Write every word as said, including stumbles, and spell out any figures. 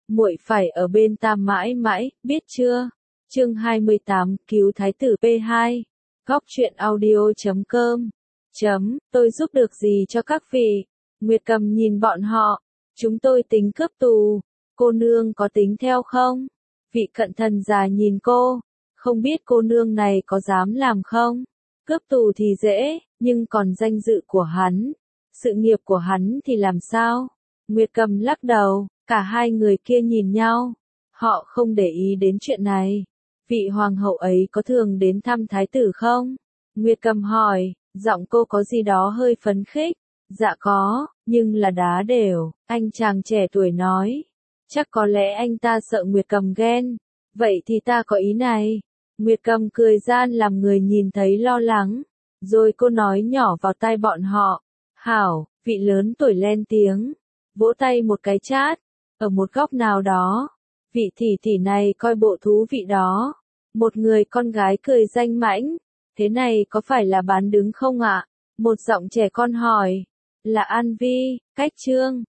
muội phải ở bên ta mãi mãi, biết chưa? Chương hai mươi tám, cứu thái tử pê hai. Góc truyện audio chấm com. Chấm, tôi giúp được gì cho các vị? Nguyệt Cầm nhìn bọn họ. Chúng tôi tính cướp tù. Cô nương có tính theo không? Vị cận thần già nhìn cô. Không biết cô nương này có dám làm không? Cướp tù thì dễ, nhưng còn danh dự của hắn, sự nghiệp của hắn thì làm sao? Nguyệt Cầm lắc đầu, cả hai người kia nhìn nhau. Họ không để ý đến chuyện này. Vị hoàng hậu ấy có thường đến thăm thái tử không? Nguyệt Cầm hỏi, giọng cô có gì đó hơi phấn khích. Dạ có, nhưng là đá đều, anh chàng trẻ tuổi nói. Chắc có lẽ anh ta sợ Nguyệt Cầm ghen. Vậy thì ta có ý này. Nguyệt Cầm cười gian làm người nhìn thấy lo lắng. Rồi cô nói nhỏ vào tai bọn họ. Hảo, vị lớn tuổi lên tiếng. Vỗ tay một cái chát. Ở một góc nào đó. Vị tỷ tỷ này coi bộ thú vị đó. Một người con gái cười danh mãnh. Thế này có phải là bán đứng không ạ? Một giọng trẻ con hỏi. Là An Vi, Cách Trương.